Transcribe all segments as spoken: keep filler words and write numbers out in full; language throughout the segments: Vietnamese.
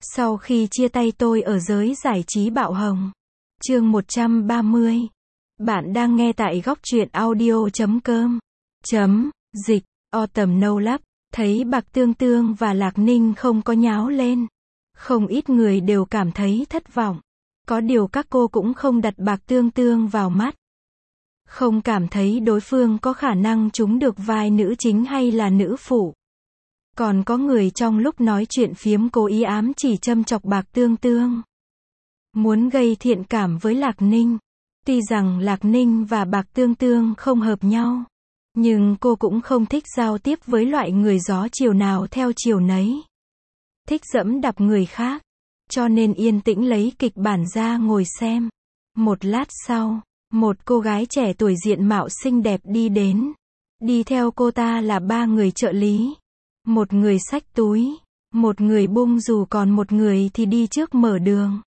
Sau khi chia tay tôi ở giới giải trí bạo hồng. Chương một trăm ba mươi. Bạn đang nghe tại góc truyện audio chấm com. Chấm, dịch, Autumn No Love. Thấy Bạc Tương Tương và Lạc Ninh không có nháo lên. Không ít người đều cảm thấy thất vọng. Có điều các cô cũng không đặt Bạc Tương Tương vào mắt. Không cảm thấy đối phương có khả năng trúng được vai nữ chính hay là nữ phụ. Còn có người trong lúc nói chuyện phiếm cố ý ám chỉ châm chọc Bạc Tương Tương. Muốn gây thiện cảm với Lạc Ninh. Tuy rằng Lạc Ninh và Bạc Tương Tương không hợp nhau. Nhưng cô cũng không thích giao tiếp với loại người gió chiều nào theo chiều nấy. Thích dẫm đạp người khác. Cho nên yên tĩnh lấy kịch bản ra ngồi xem. Một lát sau, một cô gái trẻ tuổi diện mạo xinh đẹp đi đến. Đi theo cô ta là ba người trợ lý. Một người xách túi, một người bung dù còn một người thì đi trước mở đường.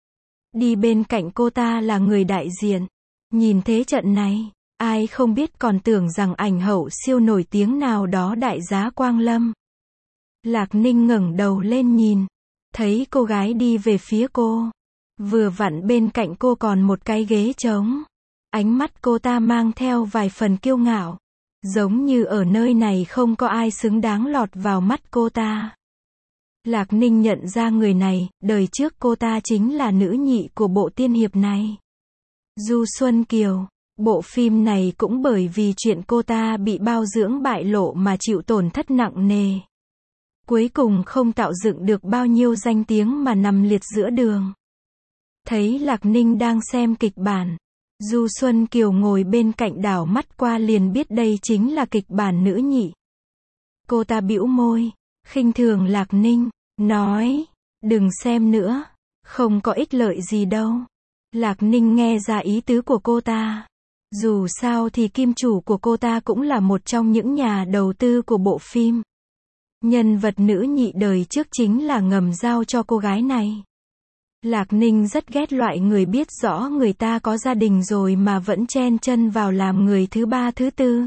Đi bên cạnh cô ta là người đại diện. Nhìn thế trận này, ai không biết còn tưởng rằng ảnh hậu siêu nổi tiếng nào đó đại giá Quang Lâm. Lạc Ninh ngẩng đầu lên nhìn, thấy cô gái đi về phía cô. Vừa vặn bên cạnh cô còn một cái ghế trống. Ánh mắt cô ta mang theo vài phần kiêu ngạo. Giống như ở nơi này không có ai xứng đáng lọt vào mắt cô ta. Lạc Ninh nhận ra người này, đời trước cô ta chính là nữ nhị của bộ tiên hiệp này. Du Xuân Kiều. Bộ phim này cũng bởi vì chuyện cô ta bị bao dưỡng bại lộ mà chịu tổn thất nặng nề. Cuối cùng không tạo dựng được bao nhiêu danh tiếng mà nằm liệt giữa đường. Thấy Lạc Ninh đang xem kịch bản. Du Xuân Kiều ngồi bên cạnh đảo mắt qua liền biết đây chính là kịch bản nữ nhị. Cô ta bĩu môi, khinh thường Lạc Ninh, nói, đừng xem nữa, không có ích lợi gì đâu. Lạc Ninh nghe ra ý tứ của cô ta. Dù sao thì kim chủ của cô ta cũng là một trong những nhà đầu tư của bộ phim. Nhân vật nữ nhị đời trước chính là ngầm giao cho cô gái này. Lạc Ninh rất ghét loại người biết rõ người ta có gia đình rồi mà vẫn chen chân vào làm người thứ ba thứ tư.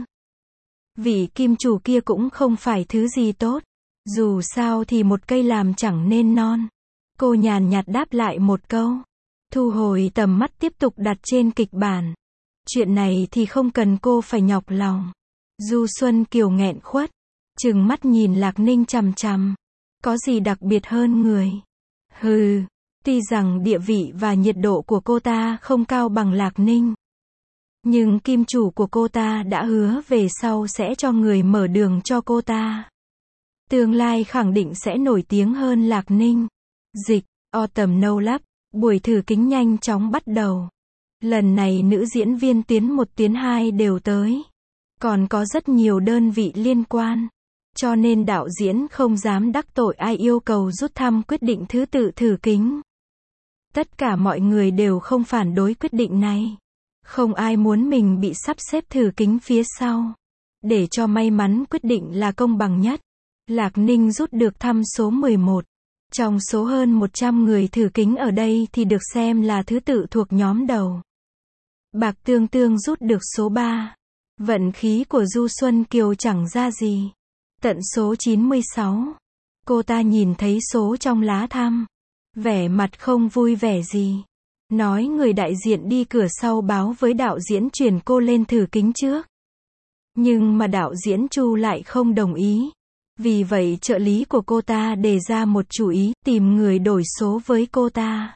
Vị kim chủ kia cũng không phải thứ gì tốt. Dù sao thì một cây làm chẳng nên non. Cô nhàn nhạt đáp lại một câu. Thu hồi tầm mắt tiếp tục đặt trên kịch bản. Chuyện này thì không cần cô phải nhọc lòng. Du Xuân Kiều nghẹn khuất. Trừng mắt nhìn Lạc Ninh chằm chằm. Có gì đặc biệt hơn người? Hừ. Tuy rằng địa vị và nhiệt độ của cô ta không cao bằng Lạc Ninh. Nhưng kim chủ của cô ta đã hứa về sau sẽ cho người mở đường cho cô ta. Tương lai khẳng định sẽ nổi tiếng hơn Lạc Ninh. Dịch, Autumn No Love. Buổi thử kính nhanh chóng bắt đầu. Lần này nữ diễn viên tuyến một tuyến hai đều tới. Còn có rất nhiều đơn vị liên quan. Cho nên đạo diễn không dám đắc tội ai yêu cầu rút thăm quyết định thứ tự thử kính. Tất cả mọi người đều không phản đối quyết định này. Không ai muốn mình bị sắp xếp thử kính phía sau. Để cho may mắn quyết định là công bằng nhất. Lạc Ninh rút được thăm số mười một. Trong số hơn một trăm người thử kính ở đây thì được xem là thứ tự thuộc nhóm đầu. Bạc Tương Tương rút được số ba. Vận khí của Du Xuân Kiều chẳng ra gì. Tận số chín mươi sáu. Cô ta nhìn thấy số trong lá thăm. Vẻ mặt không vui vẻ gì. Nói người đại diện đi cửa sau báo với đạo diễn chuyển cô lên thử kính trước. Nhưng mà đạo diễn Chu lại không đồng ý. Vì vậy trợ lý của cô ta đề ra một chủ ý, tìm người đổi số với cô ta.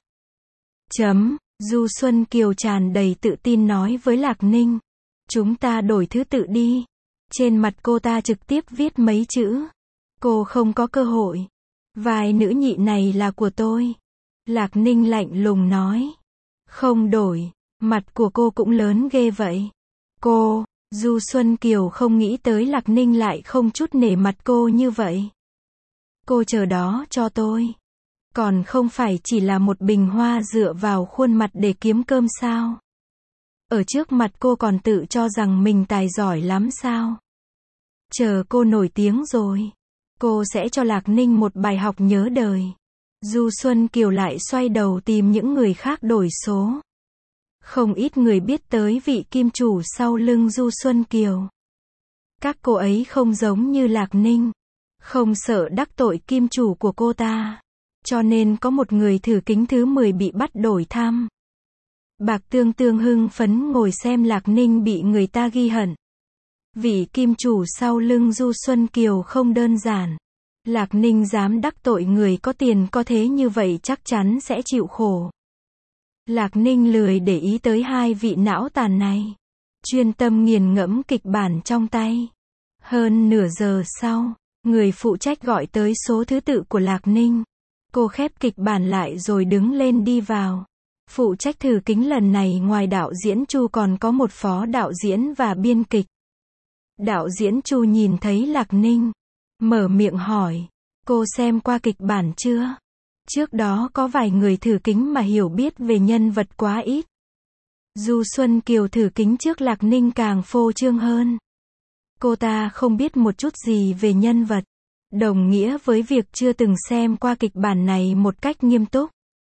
Chấm, Du Xuân Kiều tràn đầy tự tin nói với Lạc Ninh. Chúng ta đổi thứ tự đi. Trên mặt cô ta trực tiếp viết mấy chữ. Cô không có cơ hội. Vai nữ nhị này là của tôi. Lạc Ninh lạnh lùng nói. Không đổi. Mặt của cô cũng lớn ghê vậy. Cô, Du Xuân Kiều không nghĩ tới Lạc Ninh lại không chút nể mặt cô như vậy. Cô chờ đó cho tôi. Còn không phải chỉ là một bình hoa dựa vào khuôn mặt để kiếm cơm sao? Ở trước mặt cô còn tự cho rằng mình tài giỏi lắm sao? Chờ cô nổi tiếng rồi. Cô sẽ cho Lạc Ninh một bài học nhớ đời. Du Xuân Kiều lại xoay đầu tìm những người khác đổi số. Không ít người biết tới vị kim chủ sau lưng Du Xuân Kiều. Các cô ấy không giống như Lạc Ninh. Không sợ đắc tội kim chủ của cô ta. Cho nên có một người thử kính thứ mười bị bắt đổi thăm. Bạc Tương Tương hưng phấn ngồi xem Lạc Ninh bị người ta ghi hận. Vị kim chủ sau lưng Du Xuân Kiều không đơn giản. Lạc Ninh dám đắc tội người có tiền có thế như vậy chắc chắn sẽ chịu khổ. Lạc Ninh lười để ý tới hai vị não tàn này. Chuyên tâm nghiền ngẫm kịch bản trong tay. Hơn nửa giờ sau, người phụ trách gọi tới số thứ tự của Lạc Ninh. Cô khép kịch bản lại rồi đứng lên đi vào. Phụ trách thử kính lần này ngoài đạo diễn Chu còn có một phó đạo diễn và biên kịch. Đạo diễn Chu nhìn thấy Lạc Ninh, mở miệng hỏi, cô xem qua kịch bản chưa? Trước đó có vài người thử kính mà hiểu biết về nhân vật quá ít. Du Xuân Kiều thử kính trước Lạc Ninh càng phô trương hơn. Cô ta không biết một chút gì về nhân vật, đồng nghĩa với việc chưa từng xem qua kịch bản này một cách nghiêm túc.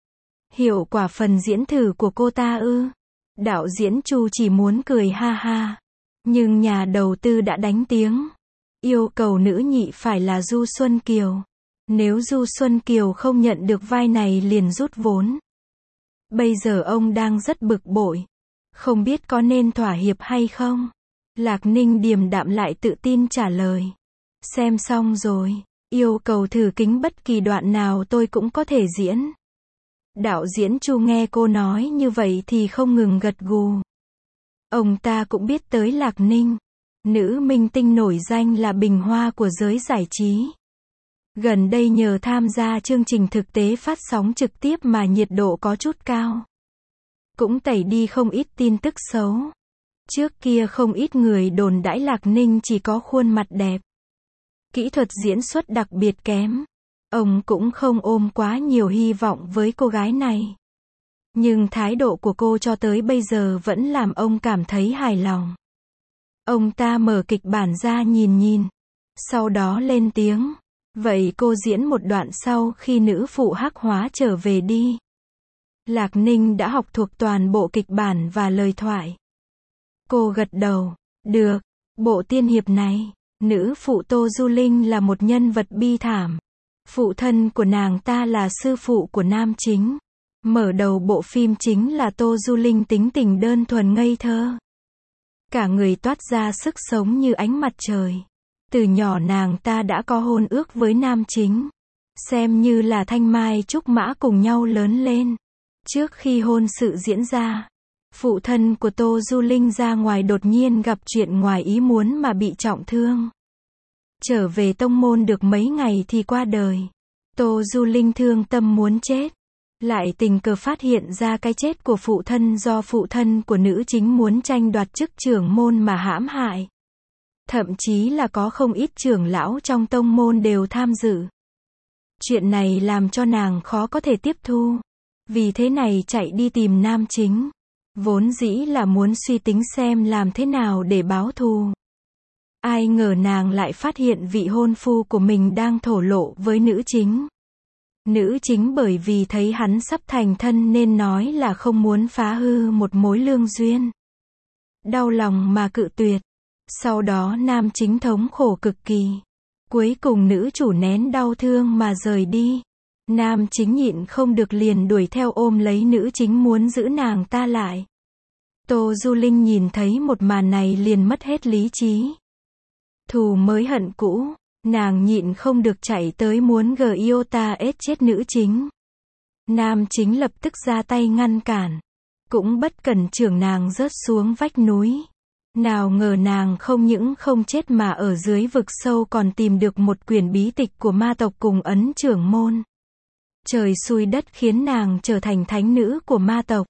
Hiệu quả phần diễn thử của cô ta ư? Đạo diễn Chu chỉ muốn cười ha ha. Nhưng nhà đầu tư đã đánh tiếng. Yêu cầu nữ nhị phải là Du Xuân Kiều. Nếu Du Xuân Kiều không nhận được vai này liền rút vốn. Bây giờ ông đang rất bực bội. Không biết có nên thỏa hiệp hay không? Lạc Ninh điềm đạm lại tự tin trả lời. Xem xong rồi. Yêu cầu thử kính bất kỳ đoạn nào tôi cũng có thể diễn. Đạo diễn Chu nghe cô nói như vậy thì không ngừng gật gù. Ông ta cũng biết tới Lạc Ninh. Nữ minh tinh nổi danh là bình hoa của giới giải trí. Gần đây nhờ tham gia chương trình thực tế phát sóng trực tiếp mà nhiệt độ có chút cao. Cũng tẩy đi không ít tin tức xấu. Trước kia không ít người đồn đãi Lạc Ninh chỉ có khuôn mặt đẹp. Kỹ thuật diễn xuất đặc biệt kém. Ông cũng không ôm quá nhiều hy vọng với cô gái này. Nhưng thái độ của cô cho tới bây giờ vẫn làm ông cảm thấy hài lòng. Ông ta mở kịch bản ra nhìn nhìn. Sau đó lên tiếng. Vậy cô diễn một đoạn sau khi nữ phụ hắc hóa trở về đi. Lạc Ninh đã học thuộc toàn bộ kịch bản và lời thoại. Cô gật đầu. Được. Bộ tiên hiệp này, nữ phụ Tô Du Linh là một nhân vật bi thảm. Phụ thân của nàng ta là sư phụ của nam chính. Mở đầu bộ phim chính là Tô Du Linh tính tình đơn thuần ngây thơ. Cả người toát ra sức sống như ánh mặt trời. Từ nhỏ nàng ta đã có hôn ước với nam chính. Xem như là thanh mai trúc mã cùng nhau lớn lên. Trước khi hôn sự diễn ra, phụ thân của Tô Du Linh ra ngoài đột nhiên gặp chuyện ngoài ý muốn mà bị trọng thương. Trở về tông môn được mấy ngày thì qua đời. Tô Du Linh thương tâm muốn chết. Lại tình cờ phát hiện ra cái chết của phụ thân do phụ thân của nữ chính muốn tranh đoạt chức trưởng môn mà hãm hại. Thậm chí là có không ít trưởng lão trong tông môn đều tham dự. Chuyện này làm cho nàng khó có thể tiếp thu. Vì thế này chạy đi tìm nam chính. Vốn dĩ là muốn suy tính xem làm thế nào để báo thù. Ai ngờ nàng lại phát hiện vị hôn phu của mình đang thổ lộ với nữ chính. Nữ chính bởi vì thấy hắn sắp thành thân nên nói là không muốn phá hư một mối lương duyên. Đau lòng mà cự tuyệt. Sau đó nam chính thống khổ cực kỳ. Cuối cùng nữ chủ nén đau thương mà rời đi. Nam chính nhịn không được liền đuổi theo ôm lấy nữ chính muốn giữ nàng ta lại. Tô Du Linh nhìn thấy một màn này liền mất hết lý trí. Thù mới hận cũ, nàng nhịn không được chạy tới muốn Giota ết chết nữ chính. Nam chính lập tức ra tay ngăn cản. Cũng bất cẩn chưởng nàng rớt xuống vách núi. Nào ngờ nàng không những không chết mà ở dưới vực sâu còn tìm được một quyển bí tịch của ma tộc cùng ấn trưởng môn. Trời xui đất khiến nàng trở thành thánh nữ của ma tộc.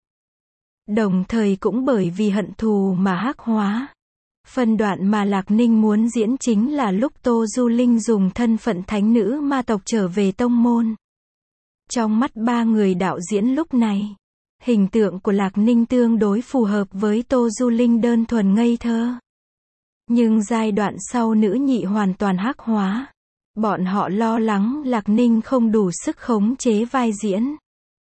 Đồng thời cũng bởi vì hận thù mà hắc hóa. Phân đoạn mà Lạc Ninh muốn diễn chính là lúc Tô Du Linh dùng thân phận thánh nữ ma tộc trở về tông môn. Trong mắt ba người đạo diễn lúc này, hình tượng của Lạc Ninh tương đối phù hợp với Tô Du Linh đơn thuần ngây thơ. Nhưng giai đoạn sau nữ nhị hoàn toàn hắc hóa. Bọn họ lo lắng Lạc Ninh không đủ sức khống chế vai diễn.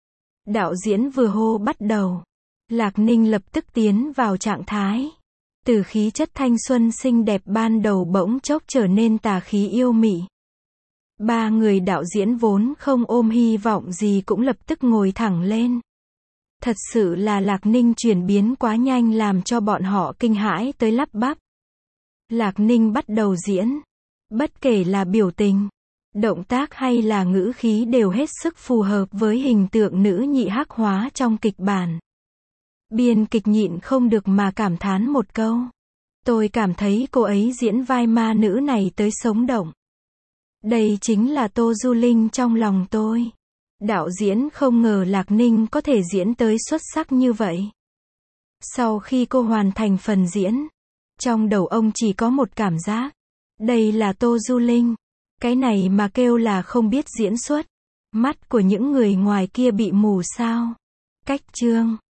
Đạo diễn vừa hô bắt đầu. Lạc Ninh lập tức tiến vào trạng thái. Từ khí chất thanh xuân xinh đẹp ban đầu bỗng chốc trở nên tà khí yêu mị. Ba người đạo diễn vốn không ôm hy vọng gì cũng lập tức ngồi thẳng lên. Thật sự là Lạc Ninh chuyển biến quá nhanh làm cho bọn họ kinh hãi tới lắp bắp. Lạc Ninh bắt đầu diễn. Bất kể là biểu tình, động tác hay là ngữ khí đều hết sức phù hợp với hình tượng nữ nhị hắc hóa trong kịch bản. Biên kịch nhịn không được mà cảm thán một câu. Tôi cảm thấy cô ấy diễn vai ma nữ này tới sống động. Đây chính là Tô Du Linh trong lòng tôi. Đạo diễn không ngờ Lạc Ninh có thể diễn tới xuất sắc như vậy. Sau khi cô hoàn thành phần diễn, trong đầu ông chỉ có một cảm giác. Đây là Tô Du Linh. Cái này mà kêu là không biết diễn xuất. Mắt của những người ngoài kia bị mù sao? Cách chương